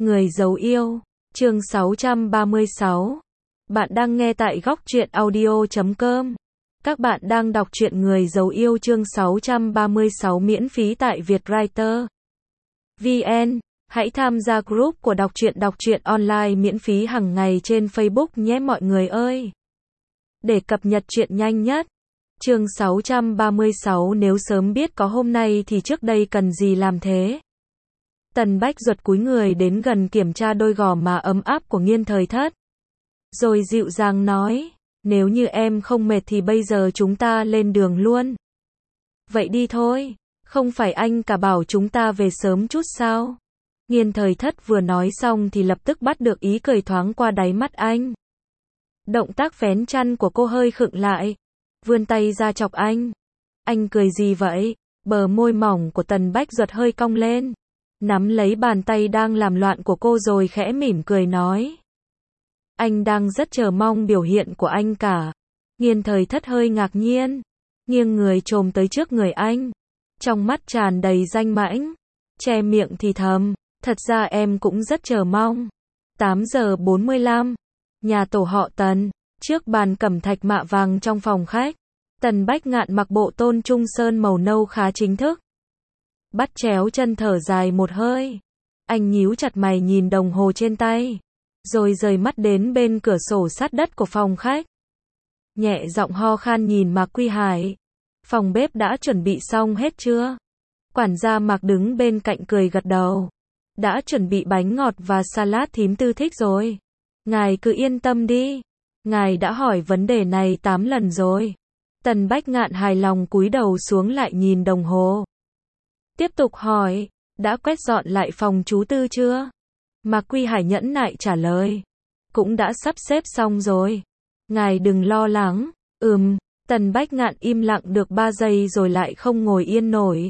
Người giấu yêu, chương 636. Bạn đang nghe tại góc truyện audio.com. Các bạn đang đọc truyện Người giấu yêu chương 636 miễn phí tại Vietwriter VN. Hãy tham gia group của đọc truyện online miễn phí hàng ngày trên Facebook nhé mọi người ơi. Để cập nhật truyện nhanh nhất. Chương 636 nếu sớm biết có hôm nay thì trước đây cần gì làm thế. Tần Bách Duật cúi người đến gần kiểm tra đôi gò má ấm áp của Nghiên Thời Thất. Rồi dịu dàng nói, nếu như em không mệt thì bây giờ chúng ta lên đường luôn. Vậy đi thôi, không phải anh cả bảo chúng ta về sớm chút sao? Nghiên Thời Thất vừa nói xong thì lập tức bắt được ý cười thoáng qua đáy mắt anh. Động tác vén chăn của cô hơi khựng lại, vươn tay ra chọc anh. Anh cười gì vậy? Bờ môi mỏng của Tần Bách Duật hơi cong lên, nắm lấy bàn tay đang làm loạn của cô rồi khẽ mỉm cười nói. Anh đang rất chờ mong biểu hiện của anh cả. Nghiên Thời Thất hơi ngạc nhiên, nghiêng người chồm tới trước người anh, trong mắt tràn đầy danh mãnh, che miệng thì thầm, thật ra em cũng rất chờ mong. 8 giờ 45, nhà tổ họ Tần, trước bàn cẩm thạch mạ vàng trong phòng khách, Tần Bách Ngạn mặc bộ tôn trung sơn màu nâu khá chính thức. Bắt chéo chân thở dài một hơi. Anh nhíu chặt mày nhìn đồng hồ trên tay, rồi rời mắt đến bên cửa sổ sát đất của phòng khách. Nhẹ giọng ho khan nhìn Mạc Quy Hải. Phòng bếp đã chuẩn bị xong hết chưa? Quản gia Mạc đứng bên cạnh cười gật đầu. Đã chuẩn bị bánh ngọt và salad thím Tư thích rồi. Ngài cứ yên tâm đi. Ngài đã hỏi vấn đề này 8 lần rồi. Tần Bách Ngạn hài lòng cúi đầu xuống lại nhìn đồng hồ. Tiếp tục hỏi, đã quét dọn lại phòng chú Tư chưa? Mạc Quy Hải nhẫn nại trả lời. Cũng đã sắp xếp xong rồi. Ngài đừng lo lắng. Tần Bách Ngạn im lặng được 3 giây rồi lại không ngồi yên nổi.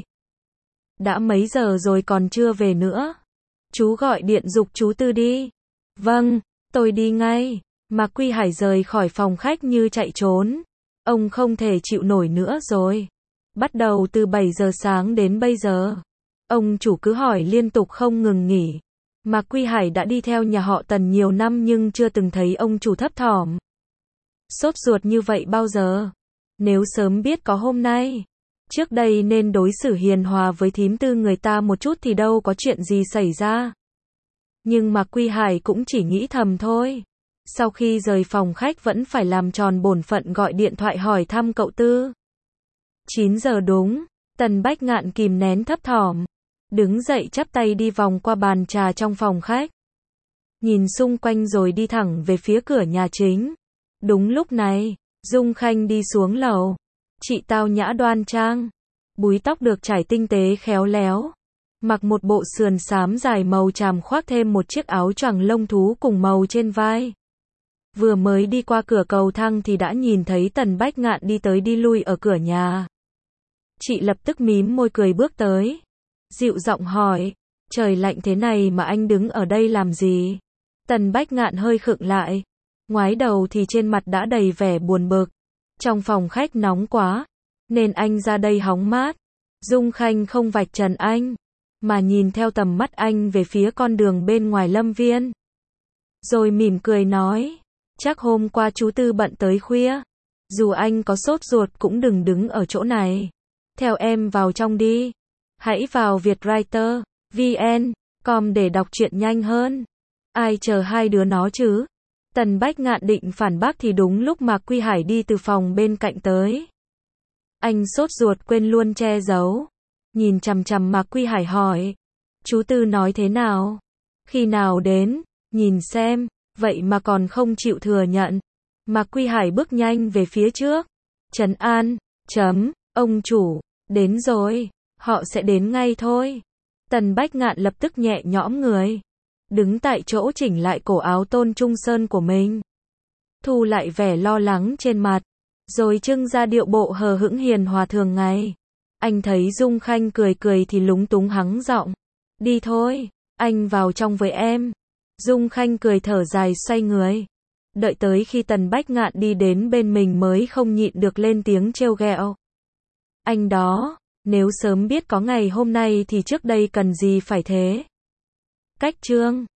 Đã mấy giờ rồi còn chưa về nữa? Chú gọi điện giục chú Tư đi. Vâng, tôi đi ngay. Mạc Quy Hải rời khỏi phòng khách như chạy trốn. Ông không thể chịu nổi nữa rồi. Bắt đầu từ 7 giờ sáng đến bây giờ, ông chủ cứ hỏi liên tục không ngừng nghỉ. Mạc Quy Hải đã đi theo nhà họ Tần nhiều năm nhưng chưa từng thấy ông chủ thấp thỏm, sốt ruột như vậy bao giờ. Nếu sớm biết có hôm nay, trước đây nên đối xử hiền hòa với thím Tư người ta một chút thì đâu có chuyện gì xảy ra. Nhưng Mạc Quy Hải cũng chỉ nghĩ thầm thôi. Sau khi rời phòng khách vẫn phải làm tròn bổn phận gọi điện thoại hỏi thăm cậu Tư. 9 giờ đúng, Tần Bách Ngạn kìm nén thấp thỏm, đứng dậy chắp tay đi vòng qua bàn trà trong phòng khách. Nhìn xung quanh rồi đi thẳng về phía cửa nhà chính. Đúng lúc này, Dung Khanh đi xuống lầu. Chị tao nhã đoan trang, búi tóc được chải tinh tế khéo léo, mặc một bộ sườn xám dài màu tràm khoác thêm một chiếc áo choàng lông thú cùng màu trên vai. Vừa mới đi qua cửa cầu thang thì đã nhìn thấy Tần Bách Ngạn đi tới đi lui ở cửa nhà. Chị lập tức mím môi cười bước tới, dịu giọng hỏi, trời lạnh thế này mà anh đứng ở đây làm gì? Tần Bách Ngạn hơi khựng lại, ngoái đầu thì trên mặt đã đầy vẻ buồn bực. Trong phòng khách nóng quá, nên anh ra đây hóng mát. Dung Khanh không vạch trần anh, mà nhìn theo tầm mắt anh về phía con đường bên ngoài lâm viên. Rồi mỉm cười nói, chắc hôm qua chú Tư bận tới khuya. Dù anh có sốt ruột cũng đừng đứng ở chỗ này. Theo em vào trong đi. Hãy vào Vietwriter VN.com để đọc truyện nhanh hơn. Ai chờ hai đứa nó chứ? Tần Bách Ngạn định phản bác thì đúng lúc Mạc Quy Hải đi từ phòng bên cạnh tới. Anh sốt ruột quên luôn che giấu. Nhìn chằm chằm Mạc Quy Hải hỏi, chú Tư nói thế nào? Khi nào đến? Nhìn xem, vậy mà còn không chịu thừa nhận. Mạc Quy Hải bước nhanh về phía trước. Trấn an, ông chủ, đến rồi, họ sẽ đến ngay thôi. Tần Bách Ngạn lập tức nhẹ nhõm người, đứng tại chỗ chỉnh lại cổ áo tôn trung sơn của mình, thu lại vẻ lo lắng trên mặt, rồi trưng ra điệu bộ hờ hững hiền hòa thường ngày. Anh thấy Dung Khanh cười cười thì lúng túng hắng giọng, đi thôi, anh vào trong với em. Dung Khanh cười thở dài xoay người, đợi tới khi Tần Bách Ngạn đi đến bên mình mới không nhịn được lên tiếng trêu ghẹo. Anh đó, nếu sớm biết có ngày hôm nay thì trước đây cần gì phải thế. Cách chương